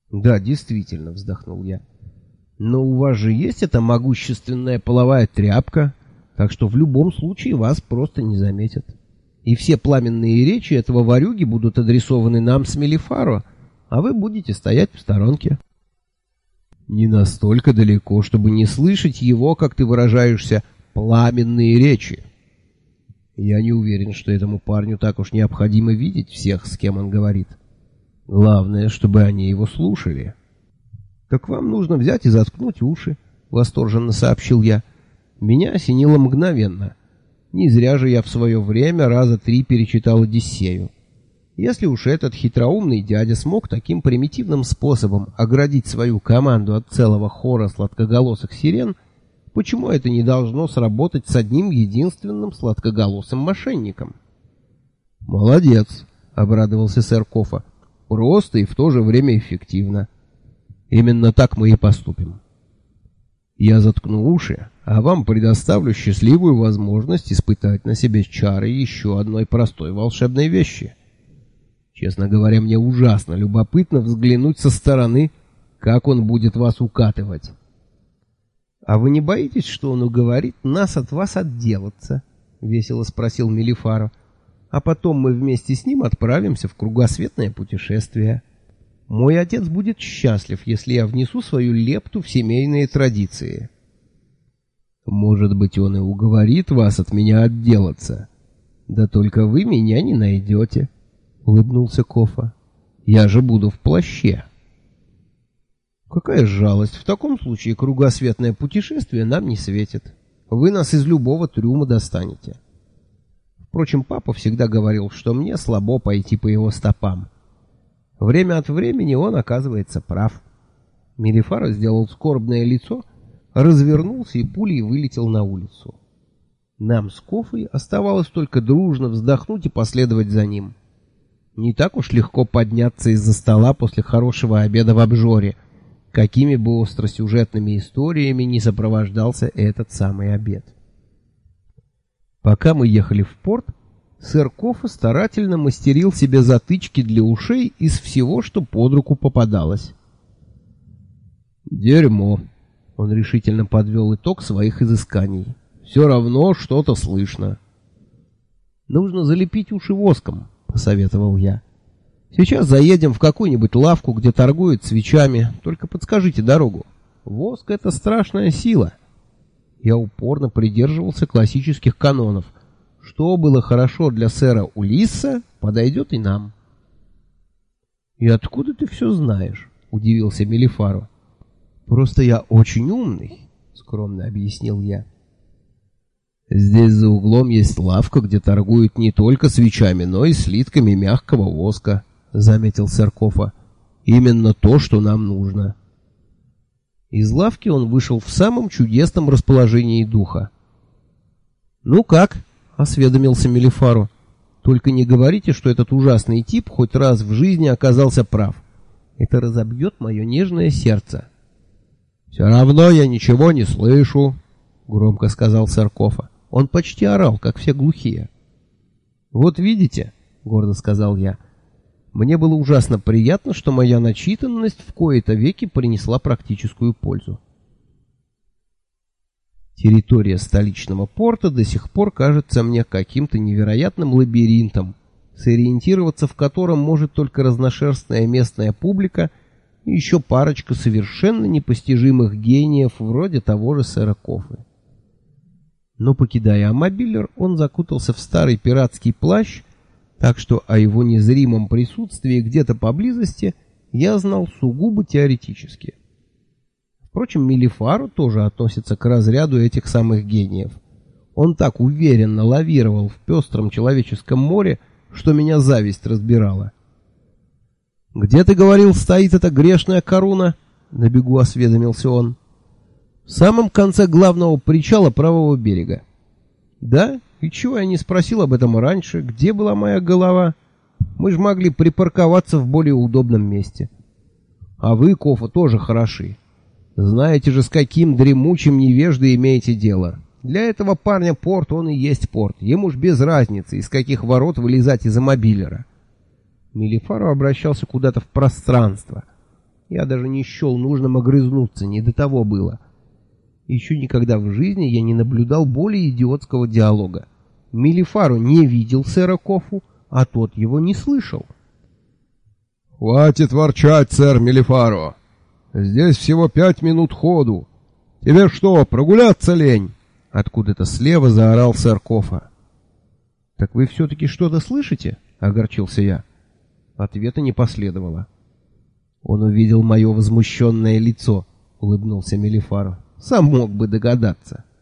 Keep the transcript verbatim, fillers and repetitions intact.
Да, действительно, вздохнул я. Но у вас же есть эта могущественная половая тряпка, так что в любом случае вас просто не заметят. И все пламенные речи этого ворюги будут адресованы нам с Мелифаро, а вы будете стоять в сторонке. Не настолько далеко, чтобы не слышать его, как ты выражаешься, пламенные речи. Я не уверен, что этому парню так уж необходимо видеть всех, с кем он говорит. Главное, чтобы они его слушали. Так вам нужно взять и заткнуть уши, восторженно сообщил я. Меня осенило мгновенно. Не зря же я в свое время раза три перечитал «Одиссею». Если уж этот хитроумный дядя смог таким примитивным способом оградить свою команду от целого хора сладкоголосых сирен, почему это не должно сработать с одним единственным сладкоголосым мошенником? «Молодец», — обрадовался сэр Кофа. «Просто и в то же время эффективно. Именно так мы и поступим. Я заткну уши, а вам предоставлю счастливую возможность испытать на себе чары еще одной простой волшебной вещи. Честно говоря, мне ужасно любопытно взглянуть со стороны, как он будет вас укатывать». «А вы не боитесь, что он уговорит нас от вас отделаться?» — весело спросил Мелифаро. «А потом мы вместе с ним отправимся в кругосветное путешествие. Мой отец будет счастлив, если я внесу свою лепту в семейные традиции». «Может быть, он и уговорит вас от меня отделаться. Да только вы меня не найдете», — улыбнулся Кофа. «Я же буду в плаще». «Какая жалость! В таком случае кругосветное путешествие нам не светит. Вы нас из любого трюма достанете». Впрочем, папа всегда говорил, что мне слабо пойти по его стопам. Время от времени он оказывается прав. Мелифаро сделал скорбное лицо, развернулся и пулей вылетел на улицу. Нам с Кофой оставалось только дружно вздохнуть и последовать за ним. Не так уж легко подняться из-за стола после хорошего обеда в обжоре, какими бы остросюжетными историями не сопровождался этот самый обед. Пока мы ехали в порт, сэр Кофа старательно мастерил себе затычки для ушей из всего, что под руку попадалось. «Дерьмо!» — он решительно подвел итог своих изысканий. «Все равно что-то слышно». «Нужно залепить уши воском», — посоветовал я. «Сейчас заедем в какую-нибудь лавку, где торгуют свечами. Только подскажите дорогу. Воск — это страшная сила». Я упорно придерживался классических канонов. Что было хорошо для сэра Улисса, подойдет и нам. «И откуда ты все знаешь?» — удивился Мелифаро. «Просто я очень умный», — скромно объяснил я. «Здесь за углом есть лавка, где торгуют не только свечами, но и слитками мягкого воска», — заметил сэр Кофа. «Именно то, что нам нужно». Из лавки он вышел в самом чудесном расположении духа. «Ну как?» — осведомился Мелифаро. «Только не говорите, что этот ужасный тип хоть раз в жизни оказался прав. Это разобьет мое нежное сердце». «Все равно я ничего не слышу», — громко сказал сэр Кофа. Он почти орал, как все глухие. «Вот видите», — гордо сказал я, — «мне было ужасно приятно, что моя начитанность в кои-то веки принесла практическую пользу». Территория столичного порта до сих пор кажется мне каким-то невероятным лабиринтом, сориентироваться в котором может только разношерстная местная публика и еще парочка совершенно непостижимых гениев вроде того же сэра Кофы. Но, покидая Амобиллер, он закутался в старый пиратский плащ, так что о его незримом присутствии где-то поблизости я знал сугубо теоретически. Впрочем, Мелифаро тоже относится к разряду этих самых гениев. Он так уверенно лавировал в пестром человеческом море, что меня зависть разбирала. «Где, ты говорил, стоит эта грешная коруна?» — на бегу осведомился он. «В самом конце главного причала правого берега». «Да? И чего я не спросил об этом раньше? Где была моя голова? Мы же могли припарковаться в более удобном месте». «А вы, Кофа, тоже хороши. Знаете же, с каким дремучим невеждой имеете дело. Для этого парня порт, он и есть порт. Ему ж без разницы, из каких ворот вылезать из Амобиллера». Мелифаро обращался куда-то в пространство. Я даже не счел нужным огрызнуться, не до того было. Еще никогда в жизни я не наблюдал более идиотского диалога. Мелифаро не видел сэра Кофу, а тот его не слышал. «Хватит ворчать, сэр Мелифаро! Здесь всего пять минут ходу. Тебе что, прогуляться лень?» Откуда-то слева заорал сэр Кофа. «Так вы все-таки что-то слышите?» — огорчился я. Ответа не последовало. Он увидел мое возмущенное лицо, улыбнулся Мелифаро. Сам мог бы догадаться.